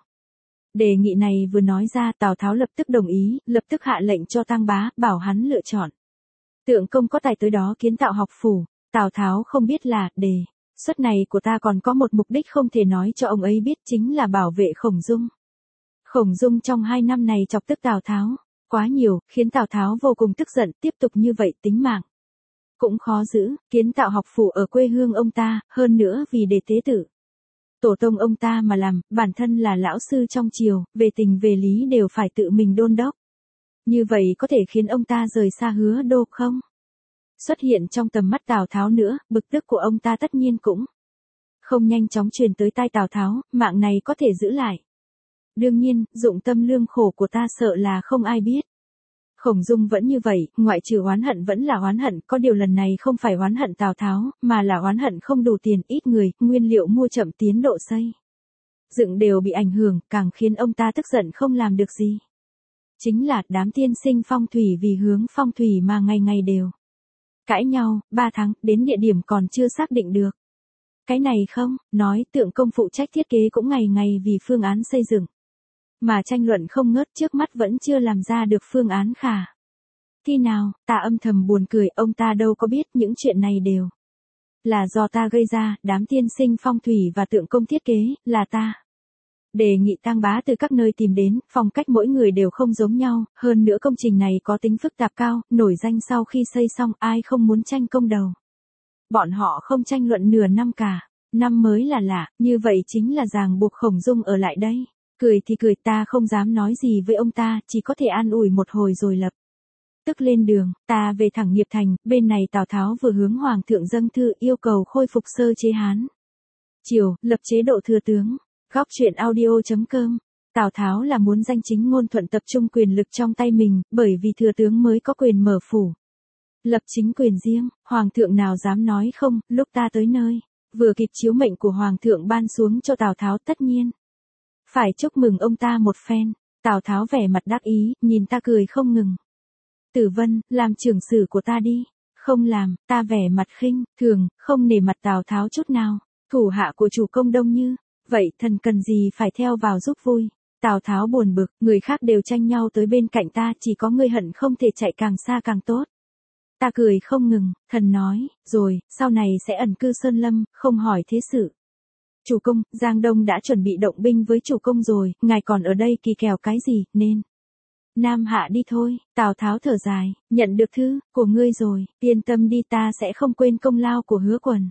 Đề nghị này vừa nói ra Tào Tháo lập tức đồng ý, lập tức hạ lệnh cho Tăng Bá, bảo hắn lựa chọn. Tượng Công có tài tới đó kiến tạo học phủ, Tào Tháo không biết là, đề xuất này của ta còn có một mục đích không thể nói cho ông ấy biết chính là bảo vệ Khổng Dung. Khổng Dung trong 2 năm này chọc tức Tào Tháo quá nhiều, khiến Tào Tháo vô cùng tức giận, tiếp tục như vậy tính mạng cũng khó giữ, kiến tạo học phủ ở quê hương ông ta, hơn nữa vì để tế tự tổ tông ông ta mà làm, bản thân là lão sư trong triều, về tình về lý đều phải tự mình đôn đốc. Như vậy có thể khiến ông ta rời xa Hứa Đô không? Xuất hiện trong tầm mắt Tào Tháo nữa, bực tức của ông ta tất nhiên cũng không nhanh chóng truyền tới tai Tào Tháo, mạng này có thể giữ lại. Đương nhiên, dụng tâm lương khổ của ta sợ là không ai biết. Khổng Dung vẫn như vậy, ngoại trừ oán hận vẫn là oán hận, có điều lần này không phải oán hận Tào Tháo, mà là oán hận không đủ tiền, ít người, nguyên liệu mua chậm tiến độ xây dựng đều bị ảnh hưởng, càng khiến ông ta tức giận không làm được gì. Chính là đám tiên sinh phong thủy vì hướng phong thủy mà ngày ngày đều cãi nhau, 3 tháng, đến địa điểm còn chưa xác định được. Cái này không, nói Tượng Công phụ trách thiết kế cũng ngày ngày vì phương án xây dựng. Mà tranh luận không ngớt, trước mắt vẫn chưa làm ra được phương án khả thi nào, ta âm thầm buồn cười, ông ta đâu có biết những chuyện này đều là do ta gây ra, đám tiên sinh phong thủy và Tượng Công thiết kế, là ta đề nghị Tang Bá từ các nơi tìm đến, phong cách mỗi người đều không giống nhau, hơn nữa công trình này có tính phức tạp cao, nổi danh sau khi xây xong ai không muốn tranh công đầu. Bọn họ không tranh luận nửa năm cả, năm mới là lạ, như vậy chính là ràng buộc Khổng Dung ở lại đây. Cười thì cười, ta không dám nói gì với ông ta, chỉ có thể an ủi một hồi rồi lập tức lên đường, ta về thẳng Nghiệp Thành, bên này Tào Tháo vừa hướng Hoàng thượng dâng thư yêu cầu khôi phục sơ chế Hán triều, lập chế độ thừa tướng. Góc truyện audio.com. Tào Tháo là muốn danh chính ngôn thuận tập trung quyền lực trong tay mình, bởi vì thừa tướng mới có quyền mở phủ, lập chính quyền riêng, Hoàng thượng nào dám nói không, lúc ta tới nơi, vừa kịp chiếu mệnh của Hoàng thượng ban xuống cho Tào Tháo tất nhiên phải chúc mừng ông ta một phen. Tào Tháo vẻ mặt đắc ý, nhìn ta cười không ngừng. Tử Vân, làm trưởng sử của ta đi. Không làm, ta vẻ mặt khinh thường, không nể mặt Tào Tháo chút nào. Thủ hạ của chủ công đông như vậy, thần cần gì phải theo vào giúp vui. Tào Tháo buồn bực, người khác đều tranh nhau tới bên cạnh ta, chỉ có ngươi hận không thể chạy càng xa càng tốt. Ta cười không ngừng, thần nói, rồi, sau này sẽ ẩn cư Sơn Lâm, không hỏi thế sự. Chủ công, Giang Đông đã chuẩn bị động binh với chủ công rồi, ngài còn ở đây kỳ kèo cái gì, nên Nam hạ đi thôi. Tào Tháo thở dài, nhận được thư của ngươi rồi, yên tâm đi, ta sẽ không quên công lao của Hứa Quần.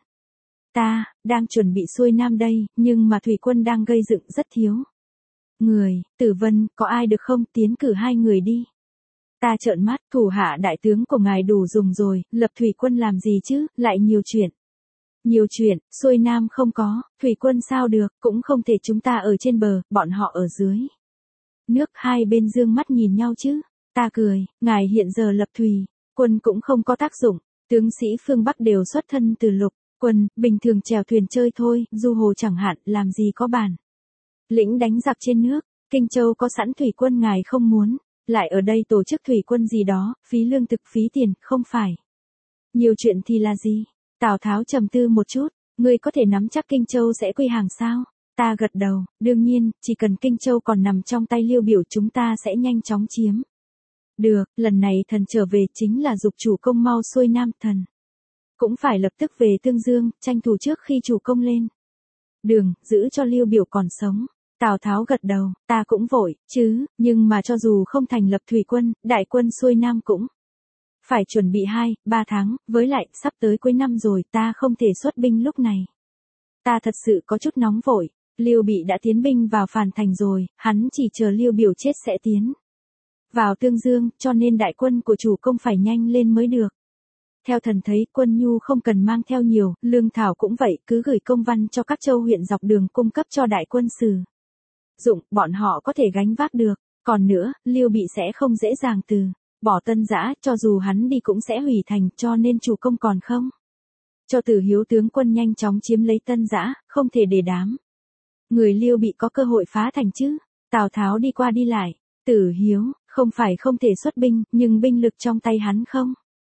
Ta đang chuẩn bị xuôi Nam đây, nhưng mà thủy quân đang gây dựng rất thiếu người. Tử Vân, có ai được không, tiến cử 2 người đi. Ta trợn mắt, thủ hạ đại tướng của ngài đủ dùng rồi, lập thủy quân làm gì chứ, lại nhiều chuyện. Nhiều chuyện, xuôi Nam không có, thủy quân sao được, cũng không thể chúng ta ở trên bờ, bọn họ ở dưới nước, hai bên dương mắt nhìn nhau chứ. Ta cười, ngài hiện giờ lập thủy quân cũng không có tác dụng, tướng sĩ phương Bắc đều xuất thân từ lục quân, bình thường chèo thuyền chơi thôi, du hồ chẳng hạn, làm gì có bản lĩnh đánh giặc trên nước. Kinh Châu có sẵn thủy quân, ngài không muốn lại ở đây tổ chức thủy quân gì đó, phí lương thực phí tiền, không phải nhiều chuyện thì là gì. Tào Tháo trầm tư một chút, ngươi có thể nắm chắc Kinh Châu sẽ quy hàng sao? Ta gật đầu, đương nhiên, chỉ cần Kinh Châu còn nằm trong tay Liêu Biểu chúng ta sẽ nhanh chóng chiếm được. Lần này thần trở về chính là giục chủ công mau xuôi Nam, thần cũng phải lập tức về Tương Dương, tranh thủ trước khi chủ công lên đường, giữ cho Liêu Biểu còn sống. Tào Tháo gật đầu, ta cũng vội, chứ, nhưng mà cho dù không thành lập thủy quân, đại quân xuôi Nam cũng phải chuẩn bị 2-3 tháng, với lại, sắp tới cuối năm rồi, ta không thể xuất binh lúc này. Ta thật sự có chút nóng vội, Liêu Bị đã tiến binh vào Phàn Thành rồi, hắn chỉ chờ Liêu Biểu chết sẽ tiến vào Tương Dương, cho nên đại quân của chủ công phải nhanh lên mới được. Theo thần thấy, quân nhu không cần mang theo nhiều, lương thảo cũng vậy, cứ gửi công văn cho các châu huyện dọc đường cung cấp cho đại quân sử dụng, bọn họ có thể gánh vác được. Còn nữa, Liêu Bị sẽ không dễ dàng từ bỏ Tân Giã, cho dù hắn đi cũng sẽ hủy thành, cho nên chủ công còn không cho Tử Hiếu tướng quân nhanh chóng chiếm lấy Tân Giã, không thể để đám người Liêu Bị có cơ hội phá thành chứ. Tào Tháo đi qua đi lại, Tử Hiếu không phải không thể xuất binh, nhưng binh lực trong tay hắn không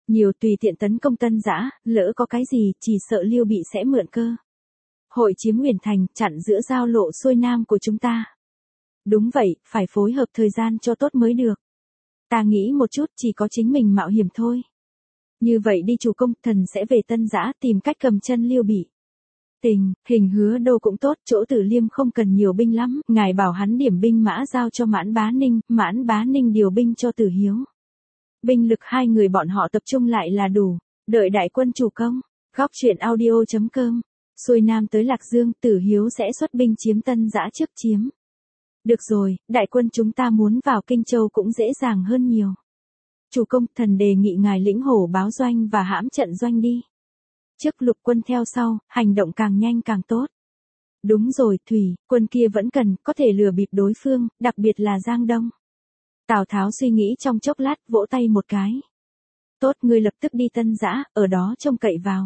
Nhiều tùy tiện tấn công Tân Dã, lỡ có cái gì, chỉ sợ Liêu Bị sẽ mượn cơ hội chiếm Huyền Thành, chặn giữa giao lộ xuôi nam của chúng ta. Đúng vậy, phải phối hợp thời gian cho tốt mới được. Ta nghĩ một chút, chỉ có chính mình mạo hiểm thôi. Như vậy đi chủ công, thần sẽ về Tân Dã tìm cách cầm chân Liêu Bị. Hình Hứa Đô cũng tốt, chỗ Tử Liêm không cần nhiều binh lắm, ngài bảo hắn điểm binh mã giao cho Mãn Bá Ninh điều binh cho Tử Hiếu. Binh lực hai người bọn họ tập trung lại là đủ, đợi đại quân chủ công. Góc truyện audio.com. Xuôi nam tới Lạc Dương, Tử Hiếu sẽ xuất binh chiếm Tân Dã trước chiếm. Được rồi, đại quân chúng ta muốn vào Kinh Châu cũng dễ dàng hơn nhiều. Chủ công, thần đề nghị ngài lĩnh hổ báo doanh và hãm trận doanh đi. Trước lục quân theo sau, hành động càng nhanh càng tốt. Đúng rồi, thủy, quân kia vẫn cần, có thể lừa bịp đối phương, đặc biệt là Giang Đông. Tào Tháo suy nghĩ trong chốc lát, vỗ tay một cái. Tốt, ngươi lập tức đi Tân Dã, ở đó trông cậy vào.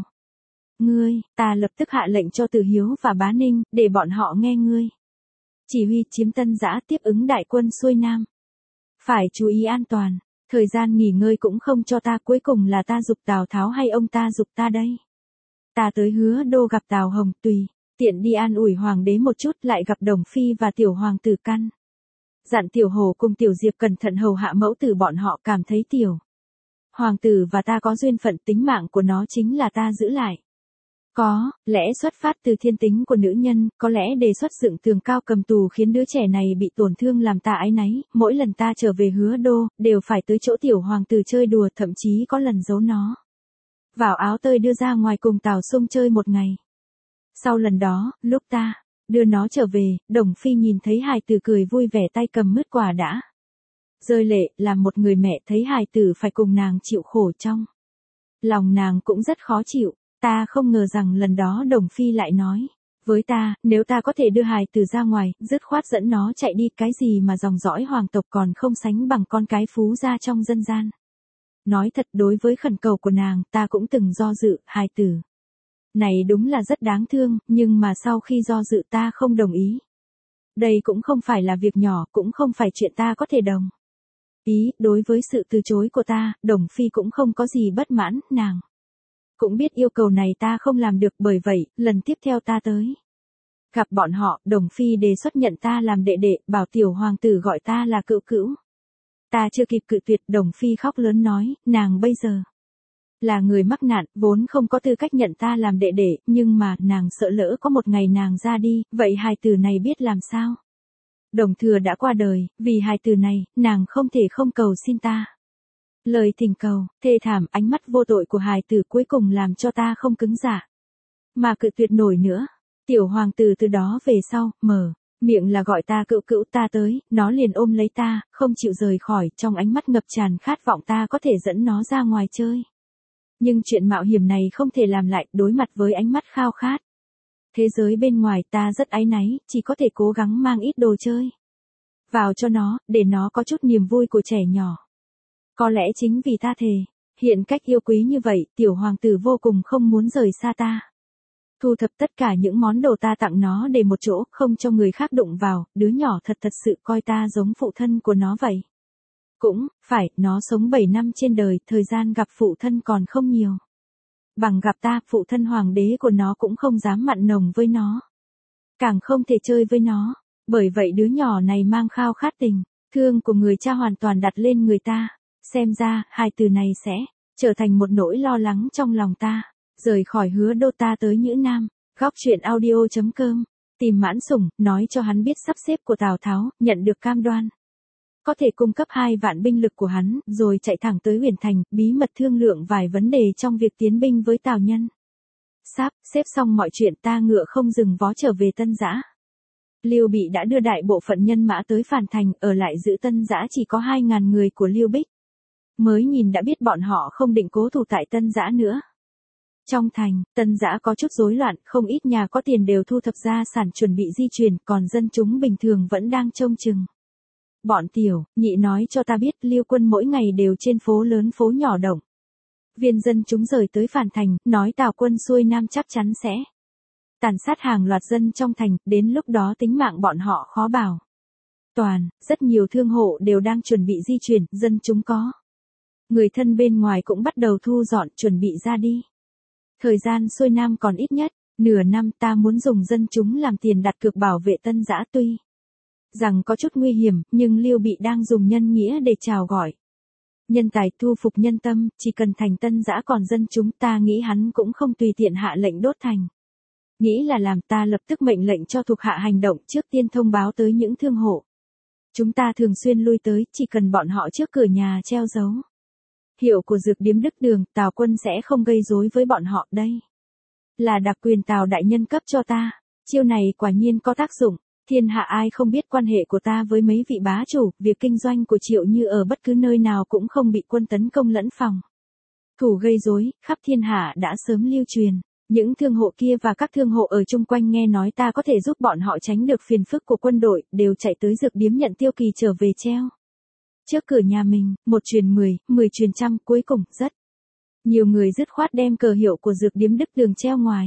Ta lập tức hạ lệnh cho Tử Hiếu và Bá Ninh, để bọn họ nghe ngươi. Chỉ huy chiếm Tân Dã tiếp ứng đại quân xuôi nam. Phải chú ý an toàn, thời gian nghỉ ngơi cũng không cho ta, cuối cùng là ta giục Tào Tháo hay ông ta giục ta đây? Ta tới Hứa Đô gặp Tào Hồng, tùy tiện đi an ủi hoàng đế một chút, lại gặp Đồng Phi và tiểu hoàng tử Căn. Dặn Tiểu Hổ cùng Tiểu Diệp cẩn thận hầu hạ mẫu tử bọn họ, cảm thấy Tiểu hoàng tử và ta có duyên phận, tính mạng của nó chính là ta giữ lại. Có lẽ xuất phát từ thiên tính của nữ nhân, có lẽ đề xuất dựng tường cao cầm tù khiến đứa trẻ này bị tổn thương làm ta áy náy, mỗi lần ta trở về Hứa Đô, đều phải tới chỗ tiểu hoàng tử chơi đùa, thậm chí có lần giấu nó vào áo tơi đưa ra ngoài cùng Tào Xung chơi một ngày. Sau lần đó, lúc ta đưa nó trở về, Đồng Phi nhìn thấy hài tử cười vui vẻ, tay cầm mứt quả đã rơi lệ, làm một người mẹ thấy hài tử phải cùng nàng chịu khổ, trong lòng nàng cũng rất khó chịu. Ta không ngờ rằng lần đó Đồng Phi lại nói với ta, nếu ta có thể đưa hài tử ra ngoài, dứt khoát dẫn nó chạy đi, cái gì mà dòng dõi hoàng tộc còn không sánh bằng con cái phú gia trong dân gian. Nói thật, đối với khẩn cầu của nàng, ta cũng từng do dự, hài tử này đúng là rất đáng thương, nhưng mà sau khi do dự ta không đồng ý. Đây cũng không phải là việc nhỏ, cũng không phải chuyện ta có thể đồng ý. Đối với sự từ chối của ta, Đồng Phi cũng không có gì bất mãn, nàng cũng biết yêu cầu này ta không làm được, bởi vậy, lần tiếp theo ta tới gặp bọn họ, Đồng Phi đề xuất nhận ta làm đệ đệ, bảo tiểu hoàng tử gọi ta là cữu cữu. Ta chưa kịp cự tuyệt, Đồng Phi khóc lớn nói, nàng bây giờ là người mắc nạn, vốn không có tư cách nhận ta làm đệ đệ, nhưng mà, nàng sợ lỡ có một ngày nàng ra đi, vậy hài tử này biết làm sao? Đồng Thừa đã qua đời, vì hài tử này, nàng không thể không cầu xin ta. Lời thỉnh cầu, thê thảm, ánh mắt vô tội của hài tử cuối cùng làm cho ta không cứng dạ mà cự tuyệt nổi nữa. Tiểu hoàng tử từ đó về sau, mở miệng là gọi ta cữu cữu, ta tới, nó liền ôm lấy ta, không chịu rời khỏi, trong ánh mắt ngập tràn khát vọng ta có thể dẫn nó ra ngoài chơi. Nhưng chuyện mạo hiểm này không thể làm lại, đối mặt với ánh mắt khao khát thế giới bên ngoài, ta rất áy náy, chỉ có thể cố gắng mang ít đồ chơi vào cho nó, để nó có chút niềm vui của trẻ nhỏ. Có lẽ chính vì ta thề hiện cách yêu quý như vậy, tiểu hoàng tử vô cùng không muốn rời xa ta. Thu thập tất cả những món đồ ta tặng nó để một chỗ, không cho người khác đụng vào, đứa nhỏ thật sự coi ta giống phụ thân của nó vậy. Cũng phải, nó sống 7 năm trên đời, thời gian gặp phụ thân còn không nhiều bằng gặp ta, phụ thân hoàng đế của nó cũng không dám mặn nồng với nó, càng không thể chơi với nó. Bởi vậy đứa nhỏ này mang khao khát tình thương của người cha hoàn toàn đặt lên người ta. Xem ra, hài từ này sẽ trở thành một nỗi lo lắng trong lòng ta. Rời khỏi Hứa Đô ta tới Nhữ Nam. Góc truyện audio.com. Tìm Mãn Sủng, nói cho hắn biết sắp xếp của Tào Tháo, nhận được cam đoan có thể cung cấp 2 vạn binh lực của hắn, rồi chạy thẳng tới Huyền Thành, bí mật thương lượng vài vấn đề trong việc tiến binh với Tào Nhân. Sắp xếp xong mọi chuyện, ta ngựa không dừng vó trở về Tân Dã. Liêu Bị đã đưa đại bộ phận nhân mã tới Phàn Thành, ở lại giữ Tân Dã chỉ có 2.000 người của Liêu Bích. Mới nhìn đã biết bọn họ không định cố thủ tại Tân Dã nữa. Trong thành, Tân Dã có chút rối loạn, không ít nhà có tiền đều thu thập gia sản chuẩn bị di chuyển, còn dân chúng bình thường vẫn đang trông chừng. Bọn Tiểu Nhị nói cho ta biết, Liêu quân mỗi ngày đều trên phố lớn phố nhỏ động viên dân chúng rời tới Phàn Thành, nói Tào quân xuôi nam chắc chắn sẽ tàn sát hàng loạt dân trong thành, đến lúc đó tính mạng bọn họ khó bảo toàn. Rất nhiều thương hộ đều đang chuẩn bị di chuyển, dân chúng có Người thân bên ngoài cũng bắt đầu thu dọn chuẩn bị ra đi. Thời gian xuôi nam còn ít nhất, nửa năm ta muốn dùng dân chúng làm tiền đặt cược bảo vệ Tân Dã tuy rằng có chút nguy hiểm, nhưng Liêu Bị đang dùng nhân nghĩa để chào gọi. Nhân tài thu phục nhân tâm, chỉ cần thành Tân Dã còn dân chúng ta nghĩ hắn cũng không tùy tiện hạ lệnh đốt thành. Nghĩ là làm ta lập tức mệnh lệnh cho thuộc hạ hành động trước tiên thông báo tới những thương hộ. Chúng ta thường xuyên lui tới, chỉ cần bọn họ trước cửa nhà treo dấu hiệu của dược điếm Đức Đường, Tào Quân sẽ không gây rối với bọn họ đây. Là đặc quyền Tào đại nhân cấp cho ta, chiêu này quả nhiên có tác dụng, thiên hạ ai không biết quan hệ của ta với mấy vị bá chủ, việc kinh doanh của Triệu Như ở bất cứ nơi nào cũng không bị quân tấn công lẫn phòng thủ gây rối, khắp thiên hạ đã sớm lưu truyền. Những thương hộ kia và các thương hộ ở chung quanh nghe nói ta có thể giúp bọn họ tránh được phiền phức của quân đội, đều chạy tới dược điếm nhận Tiêu Kỳ trở về treo trước cửa nhà mình, 1 truyền 10, 10 truyền trăm, cuối cùng rất nhiều người dứt khoát đem cờ hiệu của dược điếm Đức Đường treo ngoài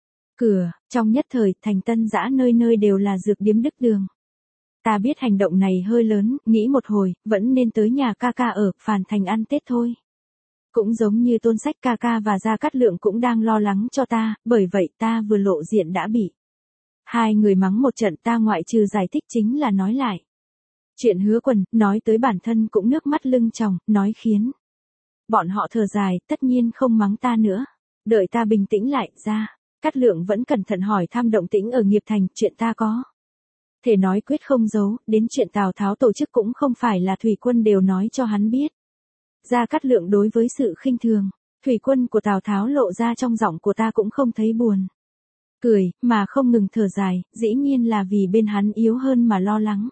cửa. Trong nhất thời, thành Tân Dã nơi nơi đều là dược điếm Đức Đường. Ta biết hành động này hơi lớn, nghĩ một hồi, vẫn nên tới nhà ca ca ở Phàn Thành ăn Tết thôi. Cũng giống như Tôn Sách ca ca và Gia Cát Lượng cũng đang lo lắng cho ta, bởi vậy ta vừa lộ diện đã bị hai người mắng một trận, ta ngoại trừ giải thích chính là nói lại chuyện Hứa Quần, nói tới bản thân cũng nước mắt lưng tròng, nói khiến bọn họ thở dài, tất nhiên không mắng ta nữa. Đợi ta bình tĩnh lại, Gia Cát Lượng vẫn cẩn thận hỏi thăm động tĩnh ở Nghiệp Thành, chuyện ta có thể nói quyết không giấu, đến chuyện Tào Tháo tổ chức cũng không phải là Thủy Quân đều nói cho hắn biết. Gia Cát Lượng đối với sự khinh thường Thủy Quân của Tào Tháo lộ ra trong giọng của ta cũng không thấy buồn cười, mà không ngừng thở dài, dĩ nhiên là vì bên hắn yếu hơn mà lo lắng.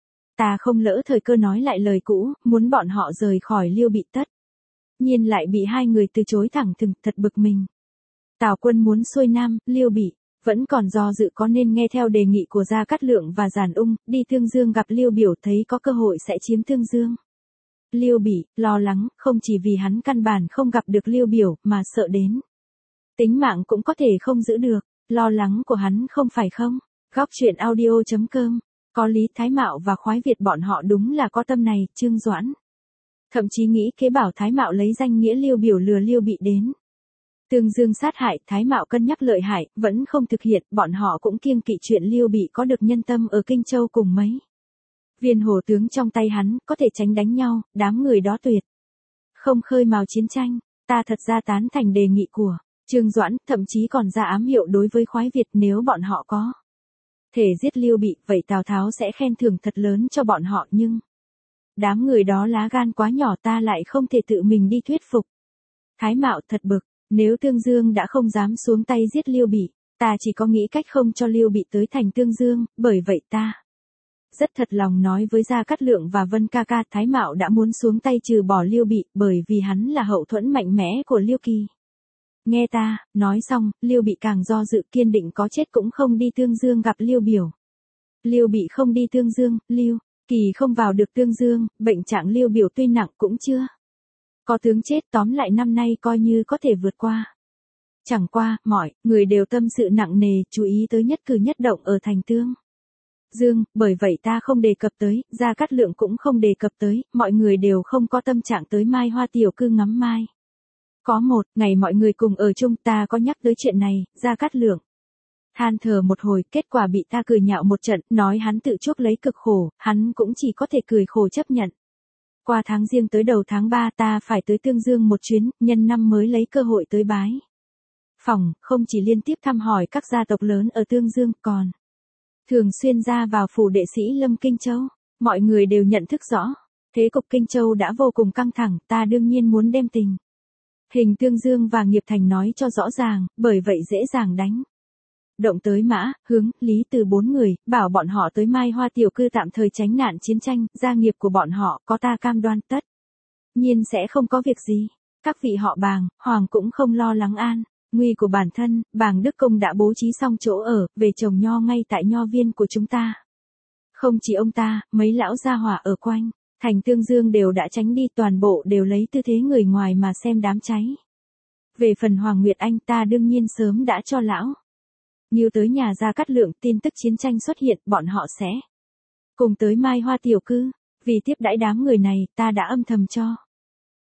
Ta không lỡ thời cơ nói lại lời cũ, muốn bọn họ rời khỏi Liêu Bị tất nhiên lại bị hai người từ chối thẳng thừng, thật bực mình. Tào Quân muốn xuôi nam, Liêu Bị vẫn còn do dự có nên nghe theo đề nghị của Gia Cát Lượng và Giản Ung, đi Tương Dương gặp Liêu Biểu, thấy có cơ hội sẽ chiếm Tương Dương. Liêu Bị lo lắng, không chỉ vì hắn căn bản không gặp được Liêu Biểu, mà sợ đến tính mạng cũng có thể không giữ được. Lo lắng của hắn không phải không? Góc truyện audio.com. Có lý. Thái Mạo và Khoái Việt bọn họ đúng là có tâm này. Trương Doãn thậm chí nghĩ kế bảo Thái Mạo lấy danh nghĩa Liêu Biểu lừa Liêu Bị đến Tương Dương sát hại. Thái Mạo cân nhắc lợi hại, vẫn không thực hiện. Bọn họ cũng kiêng kỵ chuyện Liêu Bị có được nhân tâm ở Kinh Châu cùng mấy viên hổ tướng trong tay hắn, có thể tránh đánh nhau. Đám người đó tuyệt không khơi mào chiến tranh. Ta thật ra tán thành đề nghị của Trương Doãn, thậm chí còn ra ám hiệu đối với Khoái Việt, nếu bọn họ có thể giết Liêu Bị, vậy Tào Tháo sẽ khen thưởng thật lớn cho bọn họ, nhưng đám người đó lá gan quá nhỏ, ta lại không thể tự mình đi thuyết phục. Thái Mạo thật bực, nếu Tương Dương đã không dám xuống tay giết Liêu Bị, ta chỉ có nghĩ cách không cho Liêu Bị tới thành Tương Dương, bởi vậy ta rất thật lòng nói với Gia Cát Lượng và Vân ca ca, Thái Mạo đã muốn xuống tay trừ bỏ Liêu Bị, bởi vì hắn là hậu thuẫn mạnh mẽ của Liêu Kỳ. Nghe ta, nói xong, Liêu Bị càng do dự, kiên định có chết cũng không đi Tương Dương gặp Liêu Biểu. Liêu Bị không đi Tương Dương, Liêu Kỳ không vào được Tương Dương, bệnh trạng Liêu Biểu tuy nặng cũng chưa có tướng chết, tóm lại năm nay coi như có thể vượt qua. Chẳng qua, mọi người đều tâm sự nặng nề, chú ý tới nhất cử nhất động ở thành Tương Dương, bởi vậy ta không đề cập tới, Gia Cát Lượng cũng không đề cập tới, mọi người đều không có tâm trạng tới Mai Hoa tiểu cư ngắm mai. Có một ngày mọi người cùng ở chung, ta có nhắc tới chuyện này, Gia Cát Lượng than thở một hồi, kết quả bị ta cười nhạo một trận, nói hắn tự chuốc lấy cực khổ, hắn cũng chỉ có thể cười khổ chấp nhận. Qua tháng Giêng tới đầu tháng 3 ta phải tới Tương Dương một chuyến, nhân năm mới lấy cơ hội tới bái phòng, không chỉ liên tiếp thăm hỏi các gia tộc lớn ở Tương Dương, còn thường xuyên ra vào phủ đệ sĩ Lâm Kinh Châu. Mọi người đều nhận thức rõ, thế cục Kinh Châu đã vô cùng căng thẳng, ta đương nhiên muốn đem tình hình Tương Dương và Nghiệp Thành nói cho rõ ràng, bởi vậy dễ dàng đánh động tới Mã, Hướng, Lý từ 4 người, bảo bọn họ tới Mai Hoa tiểu cư tạm thời tránh nạn chiến tranh, gia nghiệp của bọn họ, có ta cam đoan tất nhiên sẽ không có việc gì. Các vị họ Bàng, Hoàng cũng không lo lắng an nguy của bản thân, Bàng Đức Công đã bố trí xong chỗ ở, về trồng nho ngay tại nho viên của chúng ta. Không chỉ ông ta, mấy lão gia hỏa ở quanh thành Tương Dương đều đã tránh đi, toàn bộ đều lấy tư thế người ngoài mà xem đám cháy. Về phần Hoàng Nguyệt Anh, ta đương nhiên sớm đã cho lão Nghiêu tới nhà Gia Cát Lượng, tin tức chiến tranh xuất hiện, bọn họ sẽ cùng tới Mai Hoa tiểu cư. Vì tiếp đãi đám người này, ta đã âm thầm cho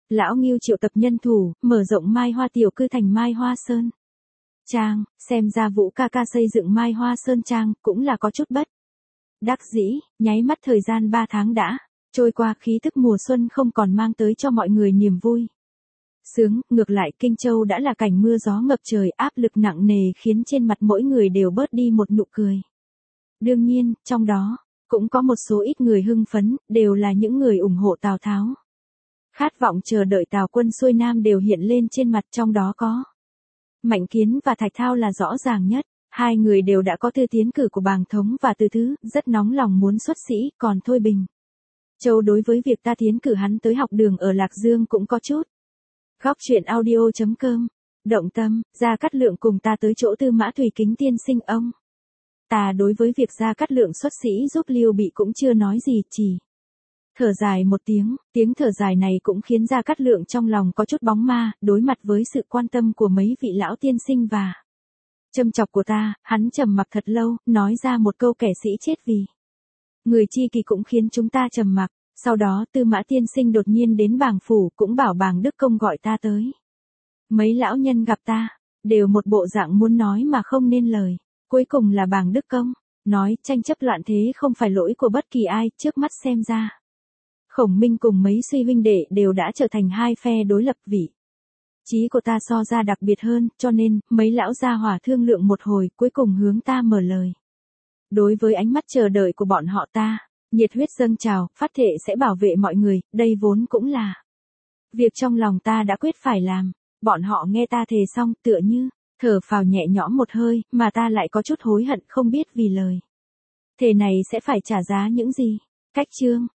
Lão Ngưu triệu tập nhân thủ, mở rộng Mai Hoa tiểu cư thành Mai Hoa Sơn Trang, xem ra Vũ ca ca xây dựng Mai Hoa Sơn Trang cũng là có chút bất đắc dĩ, nháy mắt thời gian 3 tháng đã trôi qua, khí thức mùa xuân không còn mang tới cho mọi người niềm vui sướng, ngược lại Kinh Châu đã là cảnh mưa gió ngập trời, áp lực nặng nề khiến trên mặt mỗi người đều bớt đi một nụ cười. Đương nhiên, trong đó cũng có một số ít người hưng phấn, đều là những người ủng hộ Tào Tháo. Khát vọng chờ đợi Tào quân xuôi nam đều hiện lên trên mặt, trong đó có Mạnh Kiến và Thạch Thao là rõ ràng nhất. Hai người đều đã có thư tiến cử của Bàng Thống và Từ Thứ, rất nóng lòng muốn xuất sĩ, còn Thôi Bình Châu đối với việc ta tiến cử hắn tới học đường ở Lạc Dương cũng có chút. Góc truyện audio.com. Động tâm, Gia Cát Lượng cùng ta tới chỗ Tư Mã Thủy kính tiên sinh ông. Ta đối với việc Gia Cát Lượng xuất sĩ giúp Lưu Bị cũng chưa nói gì, chỉ thở dài một tiếng thở dài này cũng khiến Gia Cát Lượng trong lòng có chút bóng ma, đối mặt với sự quan tâm của mấy vị lão tiên sinh và châm chọc của ta, hắn trầm mặc thật lâu, nói ra một câu kẻ sĩ chết vì người chi kỳ cũng khiến chúng ta trầm mặc. Sau đó Tư Mã tiên sinh đột nhiên đến Bàng phủ, cũng bảo Bàng Đức Công gọi ta tới. Mấy lão nhân gặp ta, đều một bộ dạng muốn nói mà không nên lời. Cuối cùng là Bàng Đức Công nói, tranh chấp loạn thế không phải lỗi của bất kỳ ai, trước mắt xem ra Khổng Minh cùng mấy suy huynh đệ đều đã trở thành hai phe đối lập, vị trí của ta so ra đặc biệt hơn, cho nên mấy lão gia hỏa thương lượng một hồi, cuối cùng hướng ta mở lời. Đối với ánh mắt chờ đợi của bọn họ, ta nhiệt huyết dâng trào, phát thệ sẽ bảo vệ mọi người, đây vốn cũng là việc trong lòng ta đã quyết phải làm. Bọn họ nghe ta thề xong, tựa như thở phào nhẹ nhõm một hơi, mà ta lại có chút hối hận, không biết vì lời thề này sẽ phải trả giá những gì. Cách chương